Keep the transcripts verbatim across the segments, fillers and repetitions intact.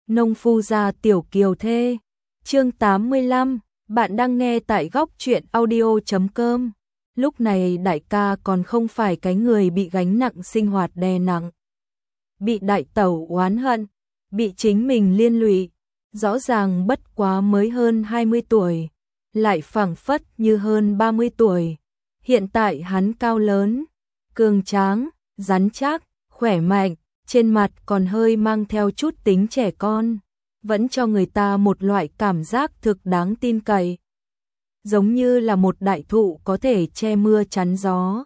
Nông phu gia tiểu kiều thê. Chương tám mươi lăm, bạn đang nghe tại góc truyện audio chấm com. Lúc này đại ca còn không phải cái người bị gánh nặng sinh hoạt đè nặng. Bị đại tẩu oán hận, bị chính mình liên lụy, rõ ràng bất quá mới hơn hai mươi tuổi, lại phảng phất như hơn ba mươi tuổi. Hiện tại hắn cao lớn, cường tráng, rắn chắc, khỏe mạnh, trên mặt còn hơi mang theo chút tính trẻ con, vẫn cho người ta một loại cảm giác thực đáng tin cậy. Giống như là một đại thụ có thể che mưa chắn gió.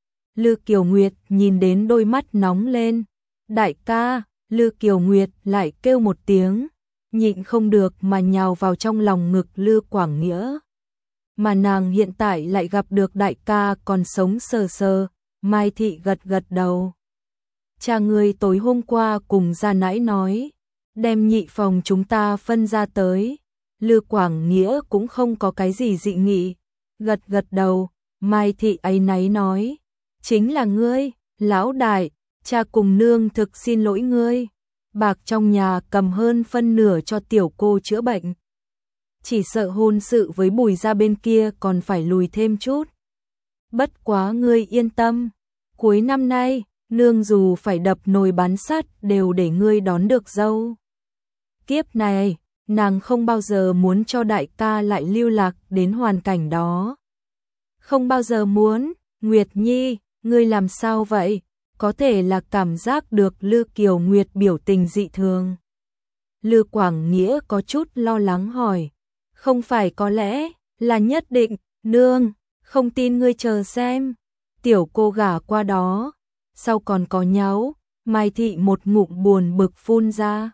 Lư Kiều Nguyệt nhìn đến đôi mắt nóng lên. Đại ca, Lư Kiều Nguyệt lại kêu một tiếng, nhịn không được mà nhào vào trong lòng ngực Lư Quảng Nghĩa. Mà nàng hiện tại lại gặp được đại ca còn sống sờ sờ, Mai Thị gật gật đầu. Cha ngươi tối hôm qua cùng gia nãi nói, đem nhị phòng chúng ta phân ra tới. Lư Quảng Nghĩa cũng không có cái gì dị nghị, gật gật đầu. Mai Thị áy náy nói, chính là ngươi, lão đại, cha cùng nương thực xin lỗi ngươi. Bạc trong nhà cầm hơn phân nửa cho tiểu cô chữa bệnh. Chỉ sợ hôn sự với Bùi gia bên kia còn phải lùi thêm chút. Bất quá ngươi yên tâm, cuối năm nay, nương dù phải đập nồi bán sắt đều để ngươi đón được dâu. Kiếp này, nàng không bao giờ muốn cho đại ca lại lưu lạc đến hoàn cảnh đó. Không bao giờ muốn. Nguyệt Nhi, ngươi làm sao vậy? Có thể là cảm giác được Lư Kiều Nguyệt biểu tình dị thường. Lư Quảng Nghĩa có chút lo lắng hỏi, không phải có lẽ là nhất định, nương, không tin ngươi chờ xem. Tiểu cô gả qua đó, sau còn có nháo. Mai Thị một ngụm buồn bực phun ra.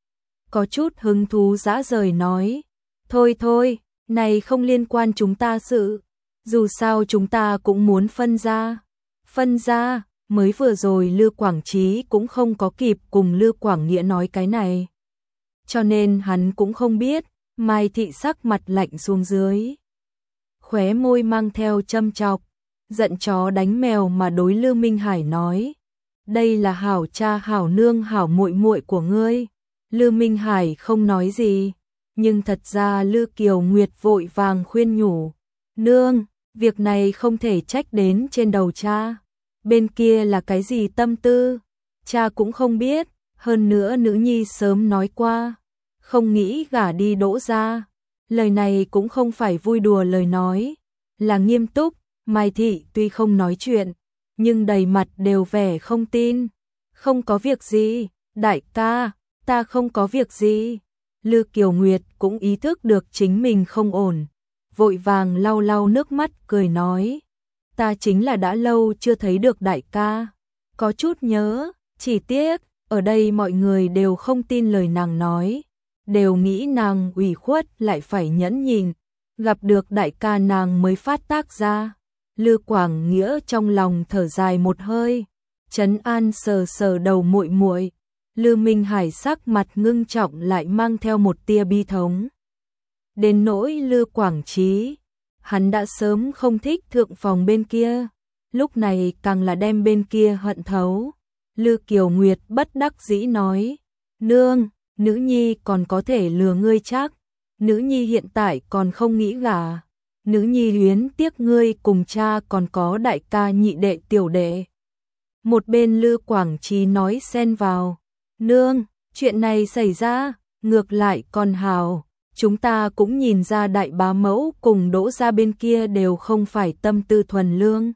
Có chút hứng thú dã rời nói, thôi thôi, này không liên quan chúng ta sự, dù sao chúng ta cũng muốn phân ra. Phân ra, mới vừa rồi Lư Quảng Trí cũng không có kịp cùng Lư Quảng Nghĩa nói cái này. Cho nên hắn cũng không biết. Mai Thị sắc mặt lạnh xuống dưới, khóe môi mang theo châm chọc, giận chó đánh mèo mà đối Lư Minh Hải nói, đây là hảo cha hảo nương hảo muội muội của ngươi. Lư Minh Hải không nói gì, nhưng thật ra Lư Kiều Nguyệt vội vàng khuyên nhủ, nương, việc này không thể trách đến trên đầu cha, bên kia là cái gì tâm tư, cha cũng không biết, hơn nữa nữ nhi sớm nói qua, không nghĩ gả đi Đỗ gia. Lời này cũng không phải vui đùa lời nói, là nghiêm túc. Mai Thị tuy không nói chuyện, nhưng đầy mặt đều vẻ không tin. Không có việc gì, đại ca, ta không có việc gì. Lư Kiều Nguyệt cũng ý thức được chính mình không ổn, vội vàng lau lau nước mắt cười nói, ta chính là đã lâu chưa thấy được đại ca, có chút nhớ, chỉ tiếc, ở đây mọi người đều không tin lời nàng nói, đều nghĩ nàng ủy khuất lại phải nhẫn nhịn, gặp được đại ca nàng mới phát tác ra. Lư Quảng Nghĩa trong lòng thở dài một hơi, trấn an sờ sờ đầu muội muội. Lư Minh Hải sắc mặt ngưng trọng lại mang theo một tia bi thống. Đến nỗi Lư Quảng Trí, hắn đã sớm không thích thượng phòng bên kia, lúc này càng là đem bên kia hận thấu. Lư Kiều Nguyệt bất đắc dĩ nói, nương, nữ nhi còn có thể lừa ngươi chắc, nữ nhi hiện tại còn không nghĩ gả, nữ nhi luyến tiếc ngươi cùng cha còn có đại ca nhị đệ tiểu đệ. Một bên Lư Quảng Trí nói xen vào, nương, chuyện này xảy ra, ngược lại còn hào, chúng ta cũng nhìn ra đại bá mẫu cùng Đỗ gia bên kia đều không phải tâm tư thuần lương.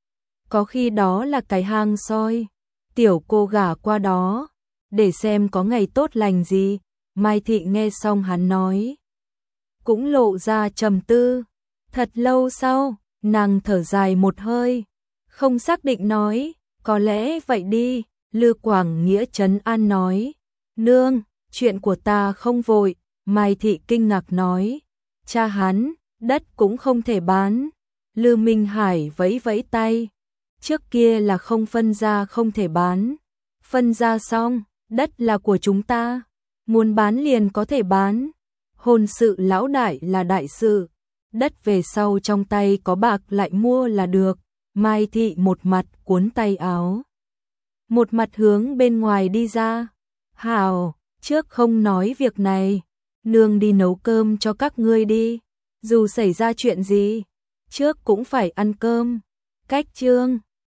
Có khi đó là cái hang soi, tiểu cô gả qua đó, để xem có ngày tốt lành gì. Mai Thị nghe xong hắn nói, cũng lộ ra trầm tư. Thật lâu sau, nàng thở dài một hơi, không xác định nói, có lẽ vậy đi. Lư Quảng Nghĩa trấn an nói, nương, chuyện của ta không vội. Mai Thị kinh ngạc nói, cha hắn, đất cũng không thể bán. Lư Minh Hải vẫy vẫy tay, trước kia là không phân ra không thể bán, phân ra xong, đất là của chúng ta, muốn bán liền có thể bán. Hôn sự lão đại là đại sự, đất về sau trong tay có bạc lại mua là được. Mai Thị một mặt cuốn tay áo, một mặt hướng bên ngoài đi ra. Hào, trước không nói việc này, nương đi nấu cơm cho các ngươi đi, dù xảy ra chuyện gì, trước cũng phải ăn cơm. Cách Chương